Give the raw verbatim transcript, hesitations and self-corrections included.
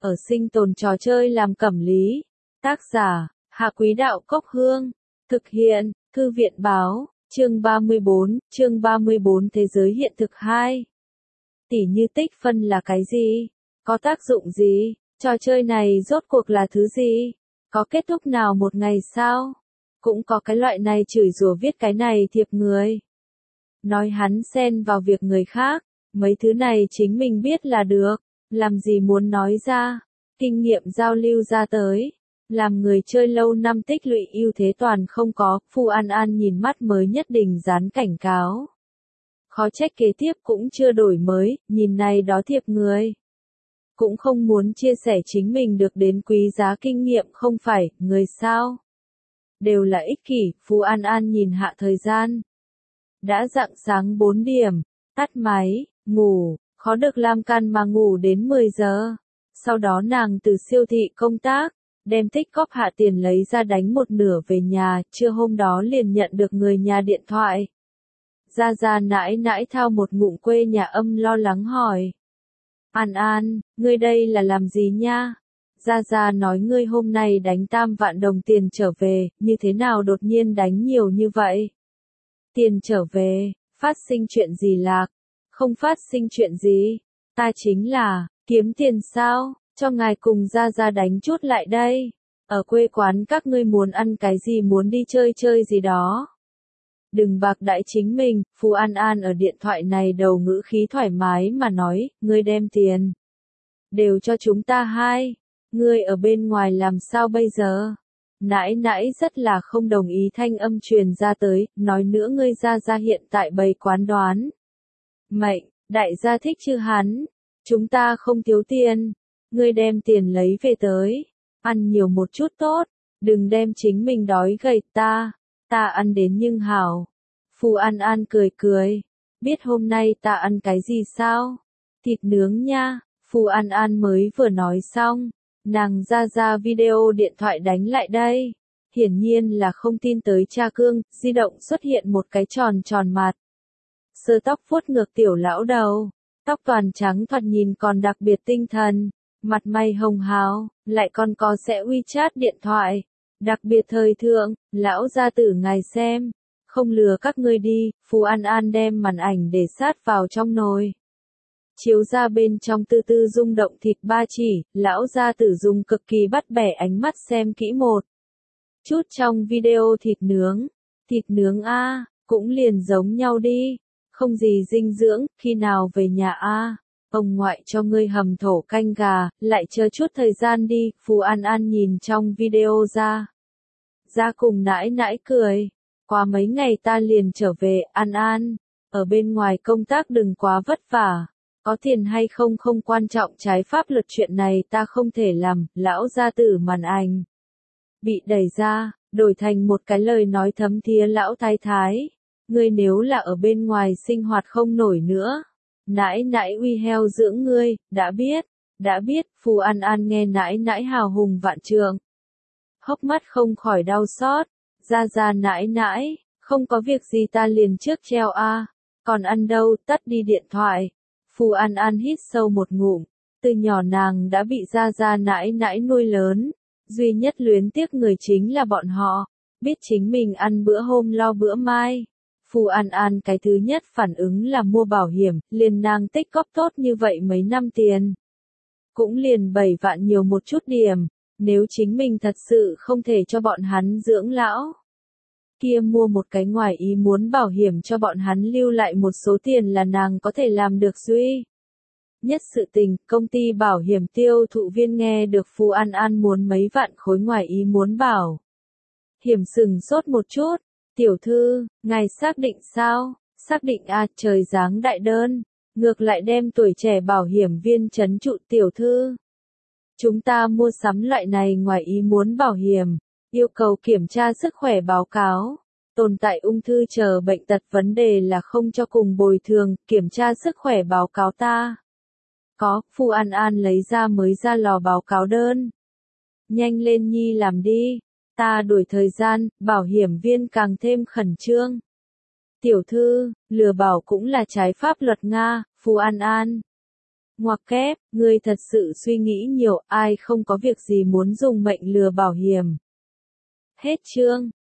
ở sinh tồn trò chơi làm cẩm lý. Tác giả, Hạ Quý Đạo Cốc Hương. Thực hiện, Thư viện Báo, chương ba mươi bốn, chương ba mươi bốn Thế giới hiện thực hai. Tỉ như tích phân là cái gì? Có tác dụng gì? Trò chơi này rốt cuộc là thứ gì? Có kết thúc nào một ngày sao? Cũng có cái loại này chửi rủa viết cái này thiệp người. Nói hắn xen vào việc người khác, mấy thứ này chính mình biết là được, làm gì muốn nói ra, kinh nghiệm giao lưu ra tới, làm người chơi lâu năm tích lũy ưu thế toàn không có, Phu An An nhìn mắt mới nhất định dán cảnh cáo. Khó trách kế tiếp cũng chưa đổi mới, nhìn này đó thiệp người. Cũng không muốn chia sẻ chính mình được đến quý giá kinh nghiệm không phải, người sao? Đều là ích kỷ, Phu An An nhìn hạ thời gian. Đã rạng sáng bốn điểm, tắt máy, ngủ, khó được Lam Can mà ngủ đến mười giờ. Sau đó nàng từ siêu thị công tác, đem tích cóp hạ tiền lấy ra đánh một nửa về nhà, trưa hôm đó liền nhận được người nhà điện thoại. Gia Gia nãi nãi thao một ngụm quê nhà âm lo lắng hỏi. An An, ngươi đây là làm gì nha? Gia Gia nói ngươi hôm nay đánh tam vạn đồng tiền trở về, như thế nào đột nhiên đánh nhiều như vậy? Tiền trở về, phát sinh chuyện gì lạc? Không phát sinh chuyện gì? Ta chính là, kiếm tiền sao? Cho ngài cùng Gia Gia đánh chút lại đây. Ở quê quán các ngươi muốn ăn cái gì muốn đi chơi chơi gì đó. Đừng bạc đãi chính mình, Phu An An ở điện thoại này đầu ngữ khí thoải mái mà nói, ngươi đem tiền. Đều cho chúng ta hai. Ngươi ở bên ngoài làm sao bây giờ? Nãi nãi rất là không đồng ý thanh âm truyền ra tới, nói nữa ngươi Gia Gia hiện tại bày quán đoán. Mệnh, đại gia thích chứ hắn. Chúng ta không thiếu tiền. Ngươi đem tiền lấy về tới. Ăn nhiều một chút tốt. Đừng đem chính mình đói gầy ta. Ta ăn đến nhưng hảo. Phu An An cười cười. Biết hôm nay ta ăn cái gì sao? Thịt nướng nha. Phu An An mới vừa nói xong. Nàng Gia Gia video điện thoại đánh lại đây. Hiển nhiên là không tin tới cha cương, di động xuất hiện một cái tròn tròn mặt. Sơ tóc vuốt ngược tiểu lão đầu. Tóc toàn trắng thoạt nhìn còn đặc biệt tinh thần. Mặt mày hồng hào, lại còn có sẽ WeChat điện thoại. Đặc biệt thời thượng, lão gia tử ngài xem. Không lừa các ngươi đi, Phu An An đem màn ảnh để sát vào trong nồi. Chiếu ra bên trong tư tư rung động thịt ba chỉ, lão gia tử dùng cực kỳ bắt bẻ ánh mắt xem kỹ một chút trong video thịt nướng. Thịt nướng a, cũng liền giống nhau đi. Không gì dinh dưỡng, khi nào về nhà a? Ông ngoại cho ngươi hầm thổ canh gà, lại chờ chút thời gian đi, Phu An An nhìn trong video ra. Ra cùng nãi nãi cười. Qua mấy ngày ta liền trở về, An An. Ở bên ngoài công tác đừng quá vất vả. Có tiền hay không không quan trọng, trái pháp luật chuyện này ta không thể làm, lão gia tử màn ảnh. Bị đẩy ra, đổi thành một cái lời nói thấm thía lão thái thái. Ngươi nếu là ở bên ngoài sinh hoạt không nổi nữa. Nãi nãi uy heo dưỡng ngươi, đã biết, đã biết, Phu An An nghe nãi nãi hào hùng vạn trượng. Hốc mắt không khỏi đau xót, Gia Gia nãi nãi, không có việc gì ta liền trước treo a, còn ăn đâu, tắt đi điện thoại. Phu An An hít sâu một ngụm, từ nhỏ nàng đã bị Gia Gia nãi nãi nuôi lớn, duy nhất luyến tiếc người chính là bọn họ, biết chính mình ăn bữa hôm lo bữa mai. Phu An An cái thứ nhất phản ứng là mua bảo hiểm, liền nàng tích góp tốt như vậy mấy năm tiền. Cũng liền bảy vạn nhiều một chút điểm, nếu chính mình thật sự không thể cho bọn hắn dưỡng lão. Kia mua một cái ngoài ý muốn bảo hiểm cho bọn hắn lưu lại một số tiền là nàng có thể làm được duy. Nhất sự tình, công ty bảo hiểm tiêu thụ viên nghe được Phu An An muốn mấy vạn khối ngoài ý muốn bảo. Hiểm sừng sốt một chút. Tiểu thư, ngài xác định sao? Xác định à, trời giáng đại đơn. Ngược lại đem tuổi trẻ bảo hiểm viên trấn trụ tiểu thư. Chúng ta mua sắm loại này ngoài ý muốn bảo hiểm. Yêu cầu kiểm tra sức khỏe báo cáo. Tồn tại ung thư chờ bệnh tật, vấn đề là không cho cùng bồi thường, kiểm tra sức khỏe báo cáo ta. Có, Phu An An lấy ra mới ra lò báo cáo đơn. Nhanh lên nhi làm đi. Ta đuổi thời gian, bảo hiểm viên càng thêm khẩn trương. Tiểu thư, lừa bảo cũng là trái pháp luật Nga, Phu An An. Ngoặc kép, ngươi thật sự suy nghĩ nhiều, ai không có việc gì muốn dùng mệnh lừa bảo hiểm. Hết chương.